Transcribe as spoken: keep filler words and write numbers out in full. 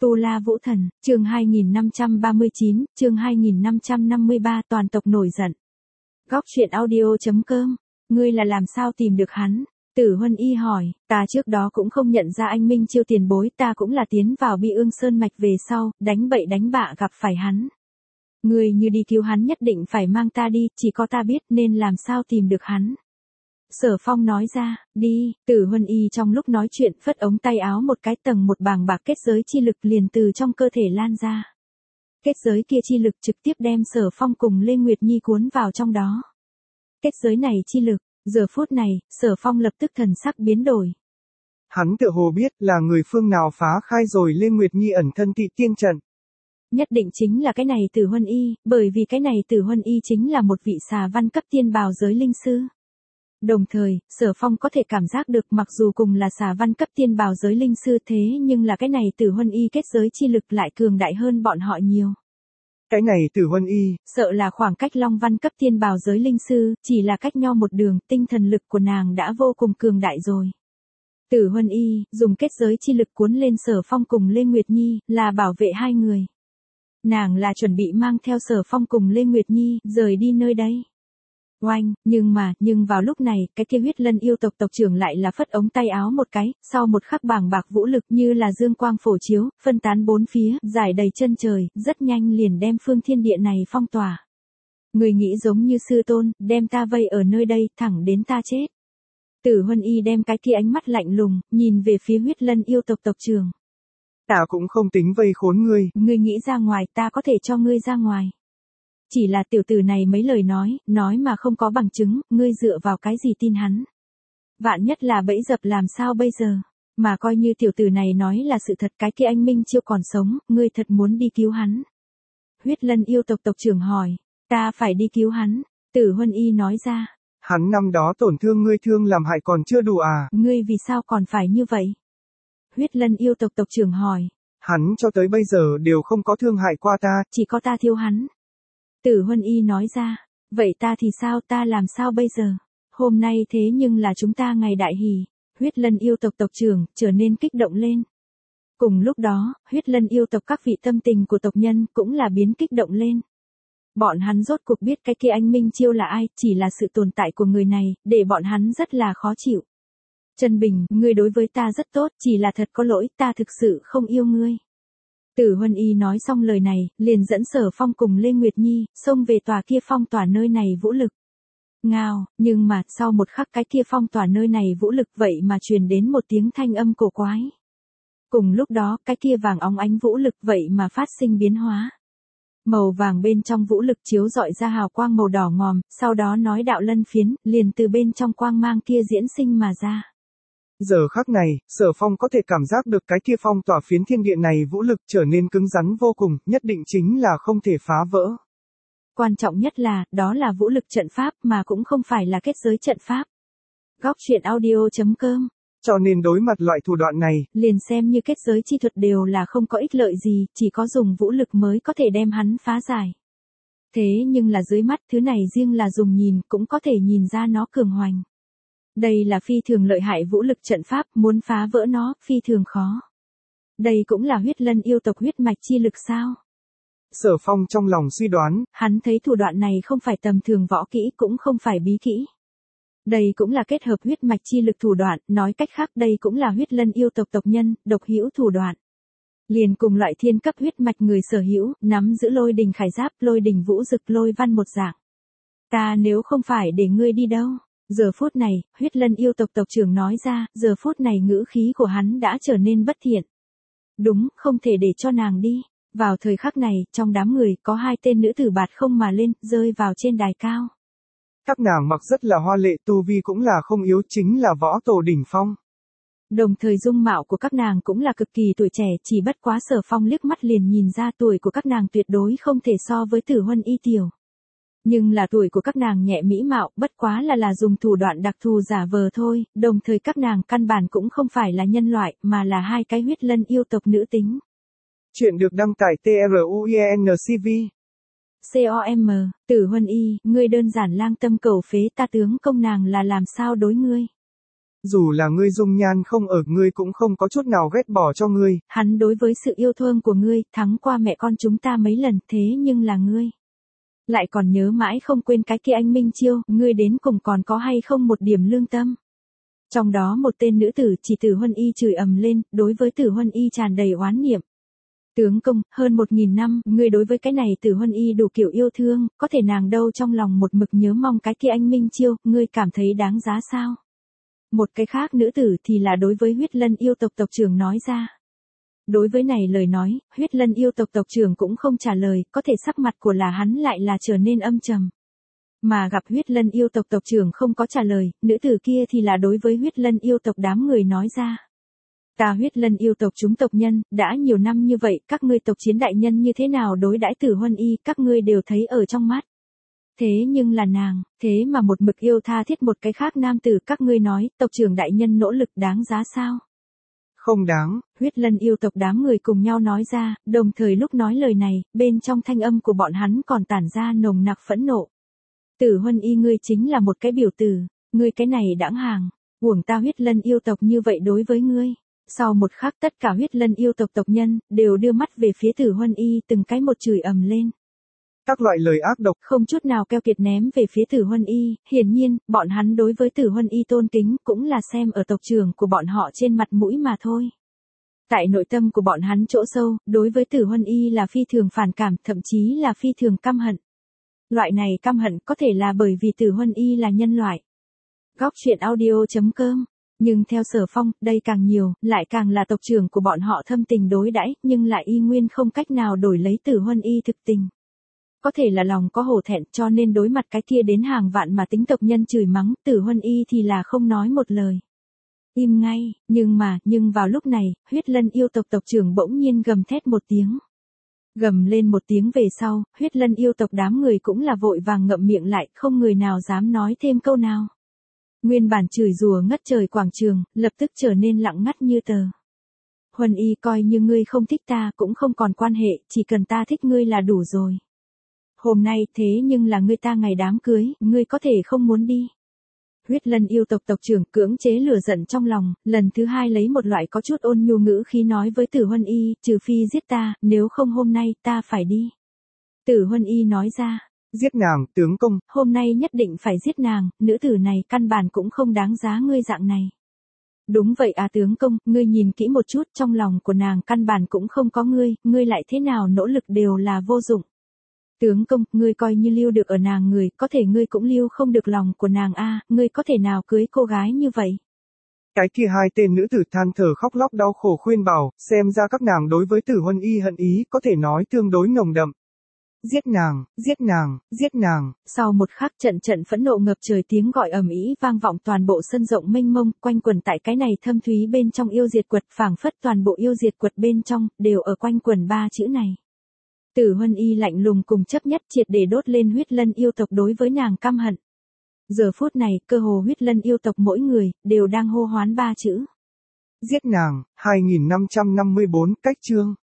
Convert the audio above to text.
Tu La Vũ Thần, chương hai nghìn năm trăm ba mươi chín, chương hai nghìn năm trăm năm mươi ba toàn tộc nổi giận. Góc truyện audio.com, ngươi là làm sao tìm được hắn? Tử Huân Y hỏi, ta trước đó cũng không nhận ra anh Minh Chiêu tiền bối, ta cũng là tiến vào Bi Ương Sơn Mạch về sau, đánh bậy đánh bạ gặp phải hắn. Ngươi như đi cứu hắn nhất định phải mang ta đi, chỉ có ta biết nên làm sao tìm được hắn. Sở Phong nói ra, đi, Tử Huân Y trong lúc nói chuyện phất ống tay áo một cái, tầng một bàng bạc kết giới chi lực liền từ trong cơ thể lan ra. Kết giới kia chi lực trực tiếp đem Sở Phong cùng Lê Nguyệt Nhi cuốn vào trong đó. Kết giới này chi lực, giờ phút này, Sở Phong lập tức thần sắc biến đổi. Hắn tựa hồ biết là người phương nào phá khai rồi Lê Nguyệt Nhi ẩn thân Tị Tiên trận. Nhất định chính là cái này Tử Huân Y, bởi vì cái này Tử Huân Y chính là một vị xà văn cấp tiên bào giới linh sư. Đồng thời, Sở Phong có thể cảm giác được mặc dù cùng là xà văn cấp tiên bào giới linh sư thế nhưng là cái này Tử Huân Y kết giới chi lực lại cường đại hơn bọn họ nhiều. Cái này Tử Huân Y, sợ là khoảng cách Long Văn cấp tiên bào giới linh sư, chỉ là cách nhau một đường, tinh thần lực của nàng đã vô cùng cường đại rồi. Tử Huân Y, dùng kết giới chi lực cuốn lên Sở Phong cùng Lê Nguyệt Nhi, là bảo vệ hai người. Nàng là chuẩn bị mang theo Sở Phong cùng Lê Nguyệt Nhi, rời đi nơi đây. Oanh, nhưng mà, nhưng vào lúc này, cái kia huyết lân yêu tộc tộc trưởng lại là phất ống tay áo một cái, sau một khắc bàng bạc vũ lực như là dương quang phổ chiếu, phân tán bốn phía, giải đầy chân trời, rất nhanh liền đem phương thiên địa này phong tỏa. Người nghĩ giống như sư tôn, đem ta vây ở nơi đây, thẳng đến ta chết. Tử Huân Y đem cái kia ánh mắt lạnh lùng, nhìn về phía huyết lân yêu tộc tộc trưởng. Ta cũng không tính vây khốn ngươi. Ngươi nghĩ ra ngoài, ta có thể cho ngươi ra ngoài. Chỉ là tiểu tử này mấy lời nói, nói mà không có bằng chứng, ngươi dựa vào cái gì tin hắn. Vạn nhất là bẫy dập làm sao bây giờ, mà coi như tiểu tử này nói là sự thật, cái kia anh Minh Chiêu còn sống, ngươi thật muốn đi cứu hắn. Huyết lân yêu tộc tộc trưởng hỏi, ta phải đi cứu hắn, Tử Huân Y nói ra. Hắn năm đó tổn thương ngươi thương làm hại còn chưa đủ à? Ngươi vì sao còn phải như vậy? Huyết lân yêu tộc tộc trưởng hỏi. Hắn cho tới bây giờ đều không có thương hại qua ta, chỉ có ta thiêu hắn. Tử Huân Y nói ra, vậy ta thì sao, ta làm sao bây giờ? Hôm nay thế nhưng là chúng ta ngày đại hỷ. Huyết lân yêu tộc tộc trưởng trở nên kích động lên. Cùng lúc đó, huyết lân yêu tộc các vị tâm tình của tộc nhân cũng là biến kích động lên. Bọn hắn rốt cuộc biết cái kia anh Minh Chiêu là ai, chỉ là sự tồn tại của người này, để bọn hắn rất là khó chịu. Trần Bình, ngươi đối với ta rất tốt, chỉ là thật có lỗi, ta thực sự không yêu ngươi. Tử Huân Y nói xong lời này, liền dẫn Sở Phong cùng Lê Nguyệt Nhi, xông về tòa kia phong tỏa nơi này vũ lực. Ngao, nhưng mà, sau một khắc cái kia phong tỏa nơi này vũ lực vậy mà truyền đến một tiếng thanh âm cổ quái. Cùng lúc đó, cái kia vàng óng ánh vũ lực vậy mà phát sinh biến hóa. Màu vàng bên trong vũ lực chiếu rọi ra hào quang màu đỏ ngòm, sau đó nói đạo lân phiến, liền từ bên trong quang mang kia diễn sinh mà ra. Giờ khắc này, Sở Phong có thể cảm giác được cái kia phong tỏa phiến thiên địa này vũ lực trở nên cứng rắn vô cùng, nhất định chính là không thể phá vỡ. Quan trọng nhất là, đó là vũ lực trận pháp mà cũng không phải là kết giới trận pháp. Góc truyện audio.com. Cho nên đối mặt loại thủ đoạn này, liền xem như kết giới chi thuật đều là không có ích lợi gì, chỉ có dùng vũ lực mới có thể đem hắn phá giải. Thế nhưng là dưới mắt thứ này riêng là dùng nhìn cũng có thể nhìn ra nó cường hoành. Đây là phi thường lợi hại vũ lực trận pháp, muốn phá vỡ nó, phi thường khó. Đây cũng là huyết lân yêu tộc huyết mạch chi lực sao? Sở Phong trong lòng suy đoán, hắn thấy thủ đoạn này không phải tầm thường võ kỹ cũng không phải bí kỹ. Đây cũng là kết hợp huyết mạch chi lực thủ đoạn, nói cách khác đây cũng là huyết lân yêu tộc tộc nhân, độc hữu thủ đoạn. Liền cùng loại thiên cấp huyết mạch người sở hữu, nắm giữ lôi đình khải giáp, lôi đình vũ dực lôi văn một dạng. Ta nếu không phải để ngươi đi đâu. Giờ phút này, huyết lân yêu tộc tộc trưởng nói ra, giờ phút này ngữ khí của hắn đã trở nên bất thiện. Đúng, không thể để cho nàng đi. Vào thời khắc này, trong đám người, có hai tên nữ tử bạt không mà lên, rơi vào trên đài cao. Các nàng mặc rất là hoa lệ, tu vi cũng là không yếu, chính là võ tổ đỉnh phong. Đồng thời dung mạo của các nàng cũng là cực kỳ tuổi trẻ, chỉ bất quá Sở Phong liếc mắt liền nhìn ra tuổi của các nàng tuyệt đối không thể so với Tử Huân Y tiểu. Nhưng là tuổi của các nàng nhẹ mỹ mạo, bất quá là là dùng thủ đoạn đặc thù giả vờ thôi, đồng thời các nàng căn bản cũng không phải là nhân loại, mà là hai cái huyết lân yêu tộc nữ tính. Chuyện được đăng tải truencv. Com, Tử Huân Y, ngươi đơn giản lang tâm cầu phế, ta tướng công nàng là làm sao đối ngươi. Dù là ngươi dung nhan không ở, ngươi cũng không có chút nào ghét bỏ cho ngươi. Hắn đối với sự yêu thương của ngươi, thắng qua mẹ con chúng ta mấy lần, thế nhưng là ngươi. Lại còn nhớ mãi không quên cái kia anh Minh Chiêu, ngươi đến cùng còn có hay không một điểm lương tâm. Trong đó một tên nữ tử chỉ Tử Huân Y chửi ầm lên, đối với Tử Huân Y tràn đầy oán niệm. Tướng công, hơn một nghìn năm, ngươi đối với cái này Tử Huân Y đủ kiểu yêu thương, có thể nàng đâu trong lòng một mực nhớ mong cái kia anh Minh Chiêu, ngươi cảm thấy đáng giá sao? Một cái khác nữ tử thì là đối với Huyết Lân yêu tộc tộc trưởng nói ra. Đối với này lời nói, Huyết Lân yêu tộc tộc trưởng cũng không trả lời, có thể sắc mặt của là hắn lại là trở nên âm trầm. Mà gặp Huyết Lân yêu tộc tộc trưởng không có trả lời, nữ tử kia thì là đối với Huyết Lân yêu tộc đám người nói ra. Ta Huyết Lân yêu tộc chúng tộc nhân, đã nhiều năm như vậy, các ngươi tộc chiến đại nhân như thế nào đối đãi Tử Huân Y, các ngươi đều thấy ở trong mắt. Thế nhưng là nàng, thế mà một mực yêu tha thiết một cái khác nam tử, các ngươi nói, tộc trưởng đại nhân nỗ lực đáng giá sao? Không đáng. Huyết Lân yêu tộc đám người cùng nhau nói ra, đồng thời lúc nói lời này, bên trong thanh âm của bọn hắn còn tản ra nồng nặc phẫn nộ. Tử Huân Y ngươi chính là một cái biểu tử, ngươi cái này đãng hàng, uổng ta Huyết Lân yêu tộc như vậy đối với ngươi. Sau một khắc tất cả Huyết Lân yêu tộc tộc nhân, đều đưa mắt về phía Tử Huân Y từng cái một chửi ầm lên. Các loại lời ác độc, không chút nào keo kiệt ném về phía Tử Huân Y, hiển nhiên, bọn hắn đối với Tử Huân Y tôn kính, cũng là xem ở tộc trưởng của bọn họ trên mặt mũi mà thôi. Tại nội tâm của bọn hắn chỗ sâu, đối với Tử Huân Y là phi thường phản cảm, thậm chí là phi thường căm hận. Loại này căm hận có thể là bởi vì Tử Huân Y là nhân loại. Góc truyện audio chấm com. Nhưng theo Sở Phong, đây càng nhiều, lại càng là tộc trưởng của bọn họ thâm tình đối đãi, nhưng lại y nguyên không cách nào đổi lấy Tử Huân Y thực tình. Có thể là lòng có hổ thẹn, cho nên đối mặt cái kia đến hàng vạn mà tính tộc nhân chửi mắng, Tử Huân Y thì là không nói một lời. Im ngay, nhưng mà, nhưng vào lúc này, Huyết Lân yêu tộc tộc trưởng bỗng nhiên gầm thét một tiếng. Gầm lên một tiếng về sau, Huyết Lân yêu tộc đám người cũng là vội vàng ngậm miệng lại, không người nào dám nói thêm câu nào. Nguyên bản chửi rủa ngất trời quảng trường, lập tức trở nên lặng ngắt như tờ. Huân Y coi như ngươi không thích ta cũng không còn quan hệ, chỉ cần ta thích ngươi là đủ rồi. Hôm nay thế nhưng là ngươi ta ngày đám cưới, ngươi có thể không muốn đi. Huyết Lân yêu tộc tộc trưởng cưỡng chế lửa giận trong lòng, lần thứ hai lấy một loại có chút ôn nhu ngữ khí nói với Tử Huân Y, trừ phi giết ta, nếu không hôm nay ta phải đi. Tử Huân Y nói ra. Giết nàng, tướng công. Hôm nay nhất định phải giết nàng, nữ tử này căn bản cũng không đáng giá ngươi dạng này. Đúng vậy à tướng công, ngươi nhìn kỹ một chút, trong lòng của nàng căn bản cũng không có ngươi, ngươi lại thế nào nỗ lực đều là vô dụng. Tướng công, ngươi coi như lưu được ở nàng người, có thể ngươi cũng lưu không được lòng của nàng a, ngươi có thể nào cưới cô gái như vậy? Cái kia hai tên nữ tử than thở khóc lóc đau khổ khuyên bảo, xem ra các nàng đối với Tử Huân Y hận ý, có thể nói tương đối nồng đậm. Giết nàng, giết nàng, giết nàng. Sau một khắc trận trận phẫn nộ ngập trời tiếng gọi ầm ĩ vang vọng toàn bộ sân rộng mênh mông, quanh quẩn tại cái này thâm thúy bên trong yêu diệt quật, phảng phất toàn bộ yêu diệt quật bên trong, đều ở quanh quẩn ba chữ này. Tử Huân Y lạnh lùng cùng chấp nhất triệt để đốt lên Huyết Lân yêu tộc đối với nàng căm hận. Giờ phút này, cơ hồ Huyết Lân yêu tộc mỗi người, đều đang hô hoán ba chữ. Giết nàng, hai nghìn năm trăm năm mươi bốn, cách chương.